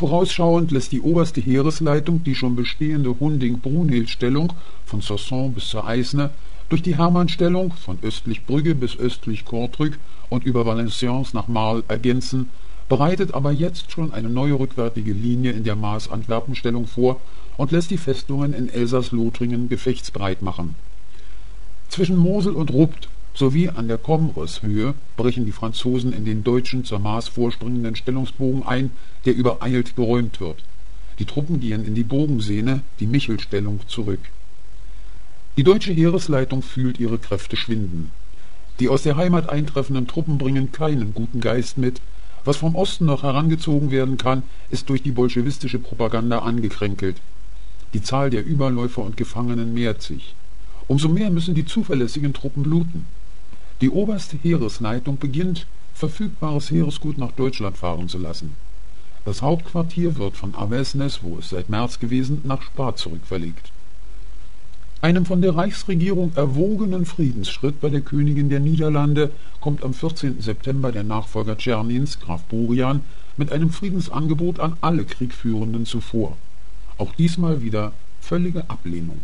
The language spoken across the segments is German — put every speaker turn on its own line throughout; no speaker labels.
Vorausschauend lässt die oberste Heeresleitung die schon bestehende Hunding-Brunhild-Stellung von Soissons bis zur Aisne durch die Hermannstellung von östlich Brügge bis östlich Kortrijk und über Valenciennes nach Marl ergänzen, bereitet aber jetzt schon eine neue rückwärtige Linie in der Maas-Antwerpen-Stellung vor und lässt die Festungen in Elsass-Lothringen gefechtsbereit machen. Zwischen Mosel und Rupt sowie an der Comres-Höhe brechen die Franzosen in den deutschen zur Maas vorspringenden Stellungsbogen ein, der übereilt geräumt wird. Die Truppen gehen in die Bogensehne, die Michelstellung, zurück. Die deutsche Heeresleitung fühlt ihre Kräfte schwinden. Die aus der Heimat eintreffenden Truppen bringen keinen guten Geist mit. Was vom Osten noch herangezogen werden kann, ist durch die bolschewistische Propaganda angekränkelt. Die Zahl der Überläufer und Gefangenen mehrt sich. Umso mehr müssen die zuverlässigen Truppen bluten. Die oberste Heeresleitung beginnt, verfügbares Heeresgut nach Deutschland fahren zu lassen. Das Hauptquartier wird von Avesnes, wo es seit März gewesen, nach Spa zurückverlegt. Einem von der Reichsregierung erwogenen Friedensschritt bei der Königin der Niederlande kommt am 14. September der Nachfolger Czernins, Graf Burian, mit einem Friedensangebot an alle Kriegführenden zuvor. Auch diesmal wieder völlige Ablehnung.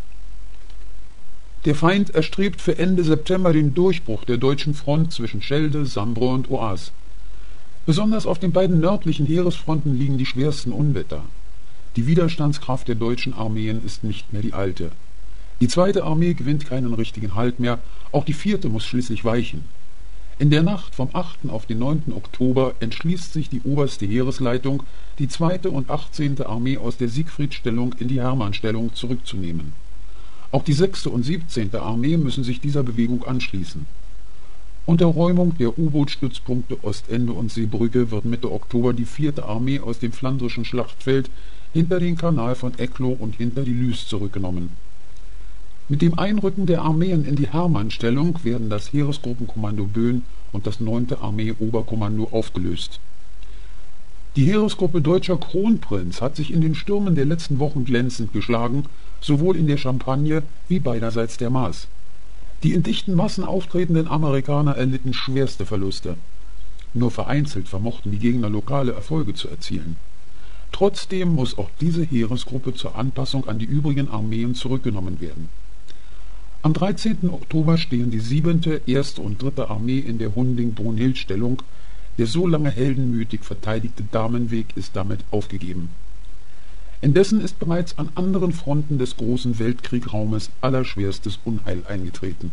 Der Feind erstrebt für Ende September den Durchbruch der deutschen Front zwischen Schelde, Sambre und Oise. Besonders auf den beiden nördlichen Heeresfronten liegen die schwersten Unwetter. Die Widerstandskraft der deutschen Armeen ist nicht mehr die alte. Die zweite Armee gewinnt keinen richtigen Halt mehr, auch die vierte muss schließlich weichen. In der Nacht vom 8. auf den 9. Oktober entschließt sich die oberste Heeresleitung, die 2. und 18. Armee aus der Siegfriedstellung in die Hermannstellung zurückzunehmen. Auch die 6. und 17. Armee müssen sich dieser Bewegung anschließen. Unter Räumung der U-Boot-Stützpunkte Ostende und Seebrücke wird Mitte Oktober die 4. Armee aus dem flandrischen Schlachtfeld hinter den Kanal von Ecklo und hinter die Lys zurückgenommen. Mit dem Einrücken der Armeen in die Hermannstellung werden das Heeresgruppenkommando Böen und das 9. Armee-Oberkommando aufgelöst. Die Heeresgruppe Deutscher Kronprinz hat sich in den Stürmen der letzten Wochen glänzend geschlagen, sowohl in der Champagne wie beiderseits der Maas. Die in dichten Massen auftretenden Amerikaner erlitten schwerste Verluste. Nur vereinzelt vermochten die Gegner lokale Erfolge zu erzielen. Trotzdem muss auch diese Heeresgruppe zur Anpassung an die übrigen Armeen zurückgenommen werden. Am 13. Oktober stehen die 7., 1. und 3. Armee in der Hunding-Brunhild-Stellung. Der so lange heldenmütig verteidigte Damenweg ist damit aufgegeben. Indessen ist bereits an anderen Fronten des großen Weltkriegraumes allerschwerstes Unheil eingetreten.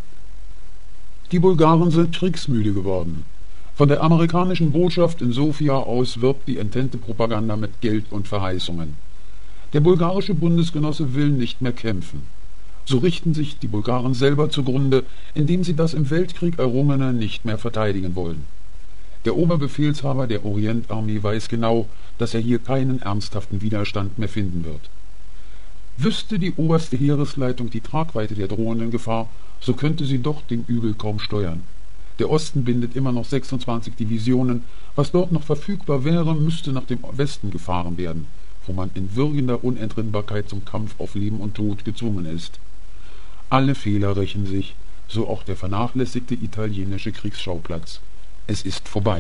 Die Bulgaren sind kriegsmüde geworden. Von der amerikanischen Botschaft in Sofia aus wirbt die Entente-Propaganda mit Geld und Verheißungen. Der bulgarische Bundesgenosse will nicht mehr kämpfen. So richten sich die Bulgaren selber zugrunde, indem sie das im Weltkrieg Errungene nicht mehr verteidigen wollen. Der Oberbefehlshaber der Orientarmee weiß genau, dass er hier keinen ernsthaften Widerstand mehr finden wird. Wüsste die oberste Heeresleitung die Tragweite der drohenden Gefahr, so könnte sie doch dem Übel kaum steuern. Der Osten bindet immer noch 26 Divisionen. Was dort noch verfügbar wäre, müsste nach dem Westen gefahren werden, wo man in würgender Unentrinnbarkeit zum Kampf auf Leben und Tod gezwungen ist. Alle Fehler rächen sich, so auch der vernachlässigte italienische Kriegsschauplatz. Es ist vorbei.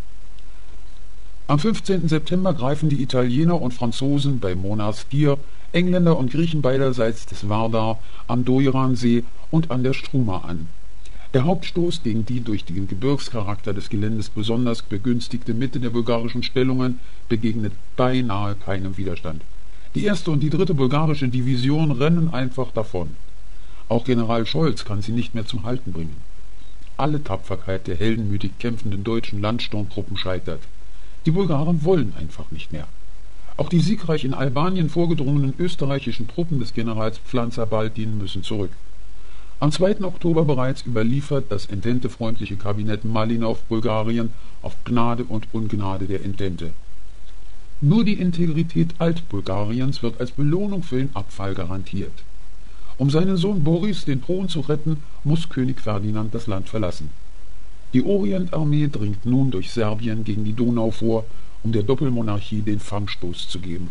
Am 15. September greifen die Italiener und Franzosen bei Monastir, Engländer und Griechen beiderseits des Vardar, am Dojransee und an der Struma an. Der Hauptstoß gegen die durch den Gebirgscharakter des Geländes besonders begünstigte Mitte der bulgarischen Stellungen begegnet beinahe keinem Widerstand. Die 1. und die 3. bulgarische Division rennen einfach davon. Auch General Scholz kann sie nicht mehr zum Halten bringen. Alle Tapferkeit der heldenmütig kämpfenden deutschen Landsturmtruppen scheitert. Die Bulgaren wollen einfach nicht mehr. Auch die siegreich in Albanien vorgedrungenen österreichischen Truppen des Generals Pflanzer-Baltin müssen zurück. Am 2. Oktober bereits überliefert das ententefreundliche Kabinett Malinow Bulgarien auf Gnade und Ungnade der Entente. Nur die Integrität Altbulgariens wird als Belohnung für den Abfall garantiert. Um seinen Sohn Boris den Thron zu retten, muss König Ferdinand das Land verlassen. Die Orientarmee dringt nun durch Serbien gegen die Donau vor, um der Doppelmonarchie den Fangstoß zu geben.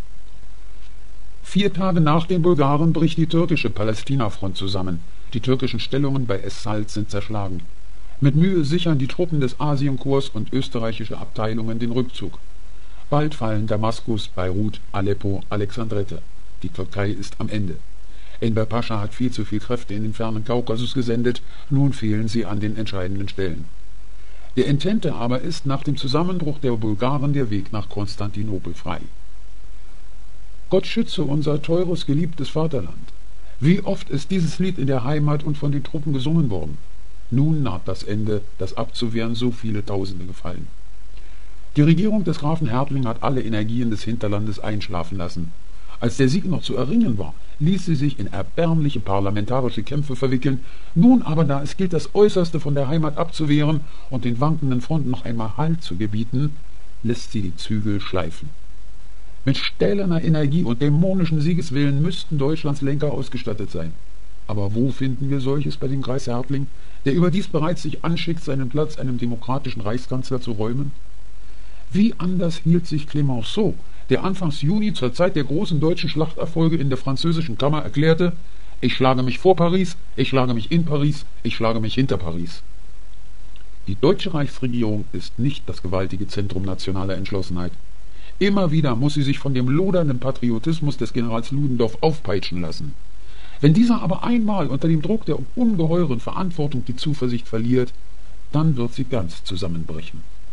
4 Tage nach den Bulgaren bricht die türkische Palästina-Front zusammen. Die türkischen Stellungen bei Es-Salt sind zerschlagen. Mit Mühe sichern die Truppen des Asienkorps und österreichische Abteilungen den Rückzug. Bald fallen Damaskus, Beirut, Aleppo, Alexandrette. Die Türkei ist am Ende. Enver Pascha hat viel zu viel Kräfte in den fernen Kaukasus gesendet, nun fehlen sie an den entscheidenden Stellen. Der Entente aber ist nach dem Zusammenbruch der Bulgaren der Weg nach Konstantinopel frei. Gott schütze unser teures, geliebtes Vaterland. Wie oft ist dieses Lied in der Heimat und von den Truppen gesungen worden. Nun naht das Ende, das abzuwehren so viele Tausende gefallen. Die Regierung des Grafen Hertling hat alle Energien des Hinterlandes einschlafen lassen. Als der Sieg noch zu erringen war, ließ sie sich in erbärmliche parlamentarische Kämpfe verwickeln. Nun aber, da es gilt, das Äußerste von der Heimat abzuwehren und den wankenden Fronten noch einmal Halt zu gebieten, lässt sie die Zügel schleifen. Mit stählerner Energie und dämonischen Siegeswillen müssten Deutschlands Lenker ausgestattet sein. Aber wo finden wir solches bei dem Kreis Hertling, der überdies bereits sich anschickt, seinen Platz einem demokratischen Reichskanzler zu räumen? Wie anders hielt sich Clemenceau, der Anfangs Juni zur Zeit der großen deutschen Schlachterfolge in der französischen Kammer erklärte: Ich schlage mich vor Paris, ich schlage mich in Paris, ich schlage mich hinter Paris. Die deutsche Reichsregierung ist nicht das gewaltige Zentrum nationaler Entschlossenheit. Immer wieder muss sie sich von dem lodernden Patriotismus des Generals Ludendorff aufpeitschen lassen. Wenn dieser aber einmal unter dem Druck der ungeheuren Verantwortung die Zuversicht verliert, dann wird sie ganz zusammenbrechen.